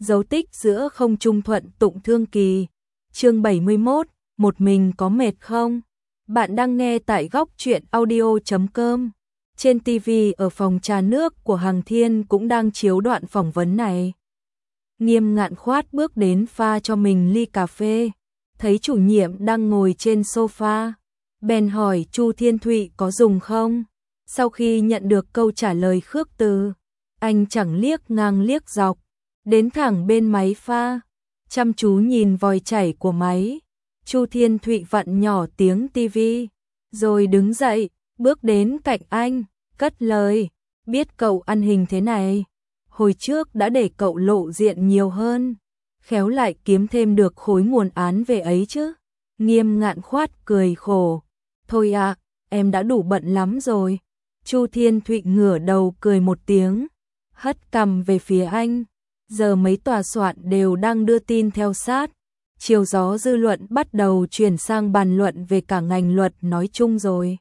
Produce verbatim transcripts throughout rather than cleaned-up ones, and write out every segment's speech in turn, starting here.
dấu tích giữa không trung thuận tụng thương kỳ. Chương bảy mươi mốt, một mình có mệt không? Bạn đang nghe tại góc truyện audio chấm com. Trên ti vi ở phòng trà nước của Hằng Thiên cũng đang chiếu đoạn phỏng vấn này. Nghiêm Ngạn Khoát bước đến pha cho mình ly cà phê, thấy chủ nhiệm đang ngồi trên sofa, bèn hỏi Chu Thiên Thụy có dùng không. Sau khi nhận được câu trả lời khước từ, anh chẳng liếc ngang liếc dọc, đến thẳng bên máy pha, chăm chú nhìn vòi chảy của máy. Chu Thiên Thụy vặn nhỏ tiếng tivi, rồi đứng dậy, bước đến cạnh anh, cất lời, biết cậu ăn hình thế này, hồi trước đã để cậu lộ diện nhiều hơn, khéo lại kiếm thêm được khối nguồn án về ấy chứ. Nghiêm Ngạn Khoát cười khổ, thôi ạ, em đã đủ bận lắm rồi. Chu Thiên Thụy ngửa đầu cười một tiếng, hất cằm về phía anh. Giờ mấy tòa soạn đều đang đưa tin theo sát, chiều gió dư luận bắt đầu chuyển sang bàn luận về cả ngành luật nói chung rồi.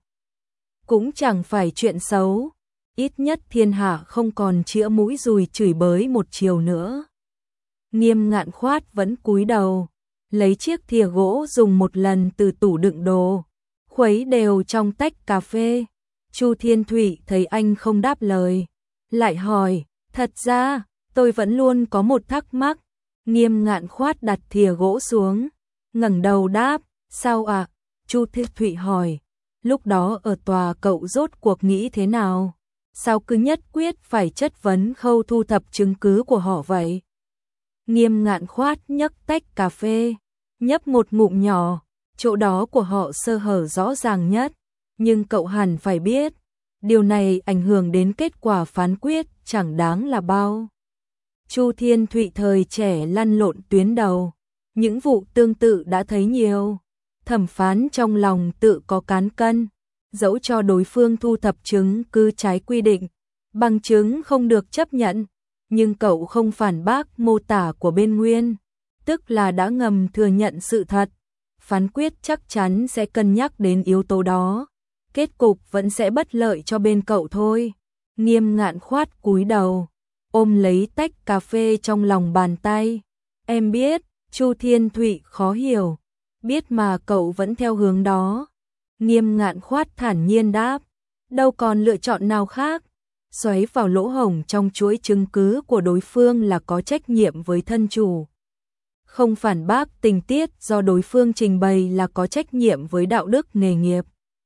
Cũng chẳng phải chuyện xấu, ít nhất thiên hạ không còn chĩa mũi dùi chửi bới một chiều nữa. Nghiêm Ngạn Khoát vẫn cúi đầu, lấy chiếc thìa gỗ dùng một lần từ tủ đựng đồ, khuấy đều trong tách cà phê. Chu Thiên Thụy thấy anh không đáp lời, lại hỏi, thật ra, tôi vẫn luôn có một thắc mắc. Nghiêm Ngạn Khoát đặt thìa gỗ xuống, ngẩng đầu đáp, sao ạ? À? Chu Thiên Thụy hỏi, lúc đó ở tòa cậu rốt cuộc nghĩ thế nào? Sao cứ nhất quyết phải chất vấn khâu thu thập chứng cứ của họ vậy? Nghiêm Ngạn Khoát nhấc tách cà phê, nhấp một ngụm nhỏ, chỗ đó của họ sơ hở rõ ràng nhất, nhưng cậu hẳn phải biết, điều này ảnh hưởng đến kết quả phán quyết chẳng đáng là bao. Chu Thiên Thụy thời trẻ lăn lộn tuyến đầu, những vụ tương tự đã thấy nhiều. Thẩm phán trong lòng tự có cán cân, dẫu cho đối phương thu thập chứng cứ trái quy định, bằng chứng không được chấp nhận, nhưng cậu không phản bác mô tả của bên nguyên, tức là đã ngầm thừa nhận sự thật. Phán quyết chắc chắn sẽ cân nhắc đến yếu tố đó, kết cục vẫn sẽ bất lợi cho bên cậu thôi. Nghiêm Ngạn Khoát cúi đầu, ôm lấy tách cà phê trong lòng bàn tay. Em biết, Chu Thiên Thụy khó hiểu, biết mà cậu vẫn theo hướng đó. Nghiêm Ngạn Khoát thản nhiên đáp, đâu còn lựa chọn nào khác. Xoáy vào lỗ hổng trong chuỗi chứng cứ của đối phương là có trách nhiệm với thân chủ. Không phản bác tình tiết do đối phương trình bày là có trách nhiệm với đạo đức nghề nghiệp.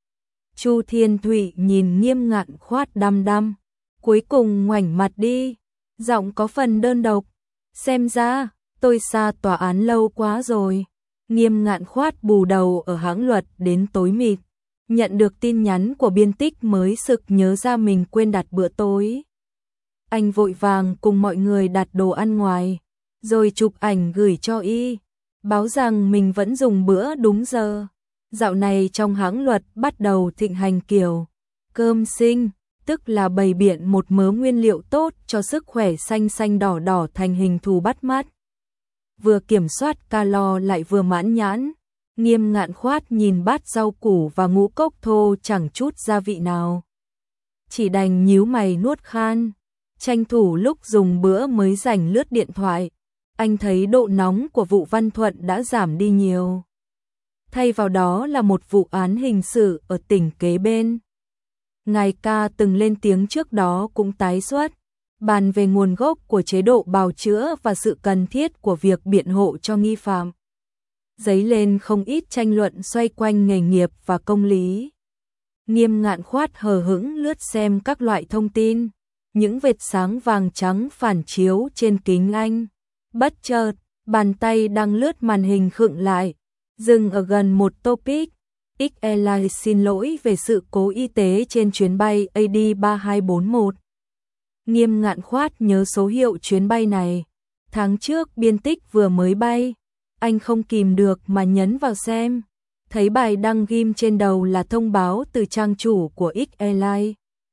Chu Thiên Thụy nhìn Nghiêm Ngạn Khoát đăm đăm, cuối cùng ngoảnh mặt đi, giọng có phần đơn độc, xem ra tôi xa tòa án lâu quá rồi. Nghiêm Ngạn Khoát bù đầu ở hãng luật đến tối mịt, nhận được tin nhắn của biên tích mới sực nhớ ra mình quên đặt bữa tối. Anh vội vàng cùng mọi người đặt đồ ăn ngoài, rồi chụp ảnh gửi cho y, báo rằng mình vẫn dùng bữa đúng giờ. Dạo này trong hãng luật bắt đầu thịnh hành kiểu cơm sinh, tức là bày biện một mớ nguyên liệu tốt cho sức khỏe xanh xanh đỏ đỏ thành hình thù bắt mắt. Vừa kiểm soát calo lại vừa mãn nhãn. Nghiêm Ngạn Khoát nhìn bát rau củ và ngũ cốc thô chẳng chút gia vị nào, chỉ đành nhíu mày nuốt khan. Tranh thủ lúc dùng bữa mới rảnh lướt điện thoại, anh thấy độ nóng của vụ Văn Thuận đã giảm đi nhiều. Thay vào đó là một vụ án hình sự ở tỉnh kế bên. Ngài ca từng lên tiếng trước đó cũng tái xuất, bàn về nguồn gốc của chế độ bào chữa và sự cần thiết của việc biện hộ cho nghi phạm. Dấy lên không ít tranh luận xoay quanh nghề nghiệp và công lý. Nghiêm Ngạn Khoát hờ hững lướt xem các loại thông tin, những vệt sáng vàng trắng phản chiếu trên kính anh. Bất chợt, bàn tay đang lướt màn hình khựng lại, dừng ở gần một topic. ích Airlines xin lỗi về sự cố y tế trên chuyến bay A D ba hai bốn một. Nghiêm Ngạn Khoát nhớ số hiệu chuyến bay này. Tháng trước biên tích vừa mới bay, anh không kìm được mà nhấn vào xem. Thấy bài đăng ghim trên đầu là thông báo từ trang chủ của ích Airlines.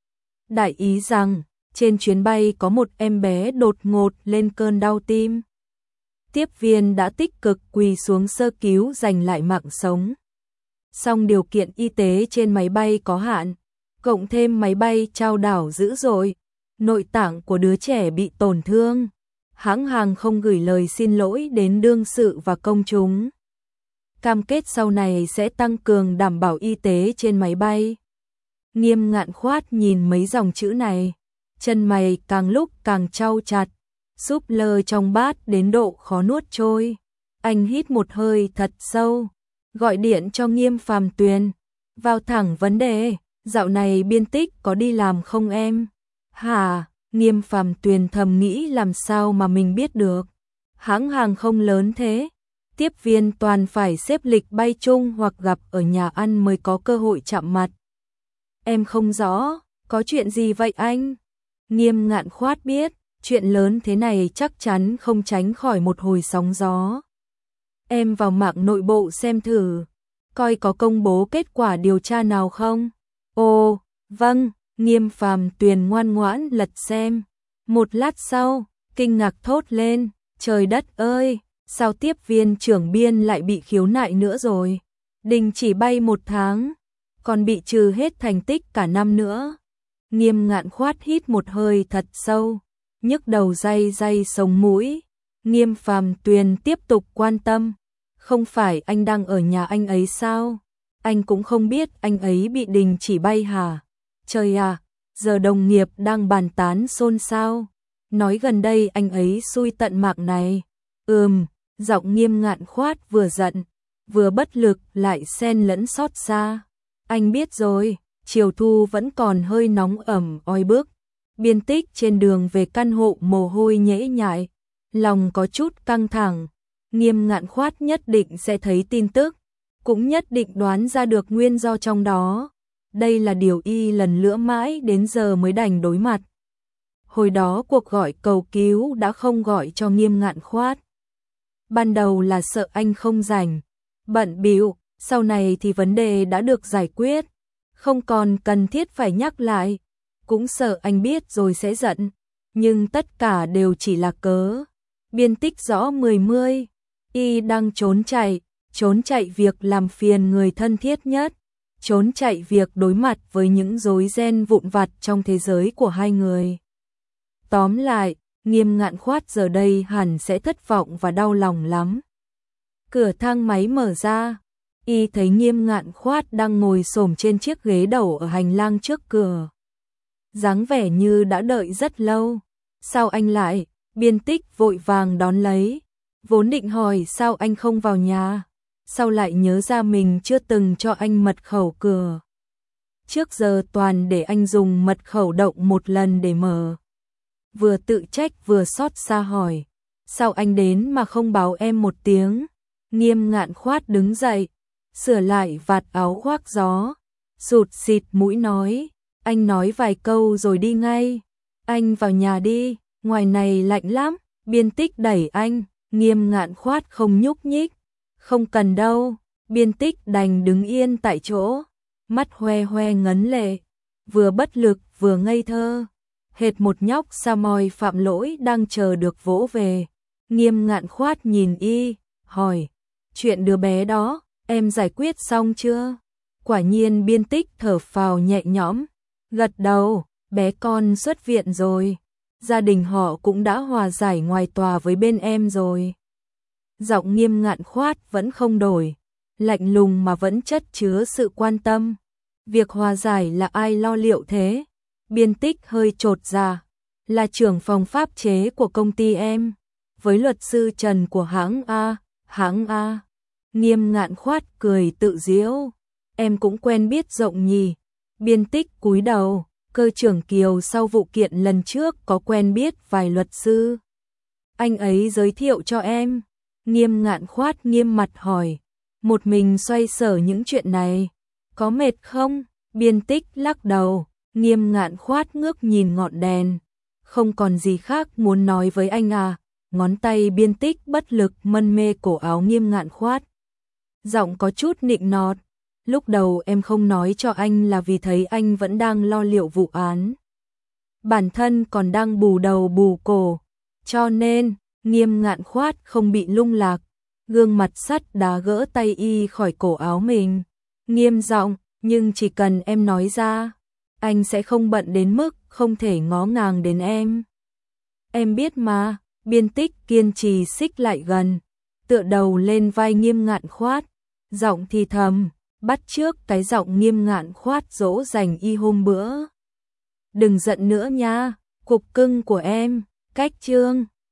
Đại ý rằng, trên chuyến bay có một em bé đột ngột lên cơn đau tim. Tiếp viên đã tích cực quỳ xuống sơ cứu giành lại mạng sống. Song điều kiện y tế trên máy bay có hạn, cộng thêm máy bay chao đảo dữ dội, nội tạng của đứa trẻ bị tổn thương, hãng hàng không gửi lời xin lỗi đến đương sự và công chúng. Cam kết sau này sẽ tăng cường đảm bảo y tế trên máy bay. Nghiêm Ngạn Khoát nhìn mấy dòng chữ này, chân mày càng lúc càng chau chặt, súp lơ trong bát đến độ khó nuốt trôi. Anh hít một hơi thật sâu, gọi điện cho Nghiêm Phàm Tuyền, vào thẳng vấn đề, dạo này Biên Tích có đi làm không em? Hả? Nghiêm Phàm Tuyền thầm nghĩ làm sao mà mình biết được. Hãng hàng không lớn thế, tiếp viên toàn phải xếp lịch bay chung hoặc gặp ở nhà ăn mới có cơ hội chạm mặt. Em không rõ, có chuyện gì vậy anh? Nghiêm Ngạn Khoát biết, chuyện lớn thế này chắc chắn không tránh khỏi một hồi sóng gió. Em vào mạng nội bộ xem thử, coi có công bố kết quả điều tra nào không? Ồ, vâng, Nghiêm Phàm Tuyền ngoan ngoãn lật xem. Một lát sau, kinh ngạc thốt lên, trời đất ơi, sao tiếp viên trưởng biên lại bị khiếu nại nữa rồi? Đình chỉ bay một tháng, còn bị trừ hết thành tích cả năm nữa. Nghiêm Ngạn Khoát hít một hơi thật sâu, nhức đầu day day sống mũi. Nghiêm Phàm Tuyền tiếp tục quan tâm, không phải anh đang ở nhà anh ấy sao? Anh cũng không biết anh ấy bị đình chỉ bay hả? Trời à, giờ đồng nghiệp đang bàn tán xôn xao, nói gần đây anh ấy xui tận mạng này. Ừm, giọng Nghiêm Ngạn Khoát vừa giận, vừa bất lực lại xen lẫn xót xa. Anh biết rồi, chiều thu vẫn còn hơi nóng ẩm oi bức. Biên Tích trên đường về căn hộ mồ hôi nhễ nhại, lòng có chút căng thẳng. Nghiêm Ngạn Khoát nhất định sẽ thấy tin tức, cũng nhất định đoán ra được nguyên do trong đó. Đây là điều y lần lữa mãi đến giờ mới đành đối mặt. Hồi đó cuộc gọi cầu cứu đã không gọi cho Nghiêm Ngạn Khoát. Ban đầu là sợ anh không rảnh, bận bịu, sau này thì vấn đề đã được giải quyết, không còn cần thiết phải nhắc lại. Cũng sợ anh biết rồi sẽ giận, nhưng tất cả đều chỉ là cớ. Biên Tích rõ mười mươi, y đang trốn chạy, trốn chạy việc làm phiền người thân thiết nhất, trốn chạy việc đối mặt với những rối ren vụn vặt trong thế giới của hai người. Tóm lại, Nghiêm Ngạn Khoát giờ đây hẳn sẽ thất vọng và đau lòng lắm. Cửa thang máy mở ra, y thấy Nghiêm Ngạn Khoát đang ngồi xổm trên chiếc ghế đầu ở hành lang trước cửa. Dáng vẻ như đã đợi rất lâu. Sao anh lại? Biên Tích vội vàng đón lấy, vốn định hỏi sao anh không vào nhà, sao lại nhớ ra mình chưa từng cho anh mật khẩu cửa. Trước giờ toàn để anh dùng mật khẩu động một lần để mở. Vừa tự trách vừa xót xa hỏi, sao anh đến mà không báo em một tiếng? Nghiêm Ngạn Khoát đứng dậy, sửa lại vạt áo khoác gió, sụt xịt mũi nói, anh nói vài câu rồi đi ngay. Anh vào nhà đi, ngoài này lạnh lắm. Biên Tích đẩy anh, Nghiêm Ngạn Khoát không nhúc nhích. Không cần đâu. Biên Tích đành đứng yên tại chỗ, mắt hoe hoe ngấn lệ, vừa bất lực vừa ngây thơ, hệt một nhóc sa mòi phạm lỗi đang chờ được vỗ về. Nghiêm Ngạn Khoát nhìn y, hỏi, chuyện đứa bé đó, em giải quyết xong chưa? Quả nhiên Biên Tích thở phào nhẹ nhõm, gật đầu, bé con xuất viện rồi, gia đình họ cũng đã hòa giải ngoài tòa với bên em rồi. Giọng Nghiêm Ngạn Khoát vẫn không đổi, lạnh lùng mà vẫn chất chứa sự quan tâm. Việc hòa giải là ai lo liệu thế? Biên Tích hơi chột dạ, là trưởng phòng pháp chế của công ty em, với luật sư Trần của hãng A, hãng A. Nghiêm Ngạn Khoát cười tự giễu, em cũng quen biết rộng nhỉ. Biên Tích cúi đầu, cơ trưởng Kiều sau vụ kiện lần trước có quen biết vài luật sư. Anh ấy giới thiệu cho em. Nghiêm Ngạn Khoát nghiêm mặt hỏi, một mình xoay sở những chuyện này, có mệt không? Biên Tích lắc đầu. Nghiêm Ngạn Khoát ngước nhìn ngọn đèn, không còn gì khác muốn nói với anh à. Ngón tay Biên Tích bất lực mân mê cổ áo Nghiêm Ngạn Khoát, giọng có chút nịnh nọt, lúc đầu em không nói cho anh là vì thấy anh vẫn đang lo liệu vụ án, bản thân còn đang bù đầu bù cổ, cho nên Nghiêm Ngạn Khoát không bị lung lạc, gương mặt sắt đá gỡ tay y khỏi cổ áo mình, nghiêm giọng, nhưng chỉ cần em nói ra, anh sẽ không bận đến mức không thể ngó ngàng đến em. Em biết mà. Biên Tích kiên trì xích lại gần, tựa đầu lên vai Nghiêm Ngạn Khoát, giọng thì thầm, bắt chước cái giọng Nghiêm Ngạn Khoát dỗ dành y hôm bữa. Đừng giận nữa nha, cục cưng của em, cách chương.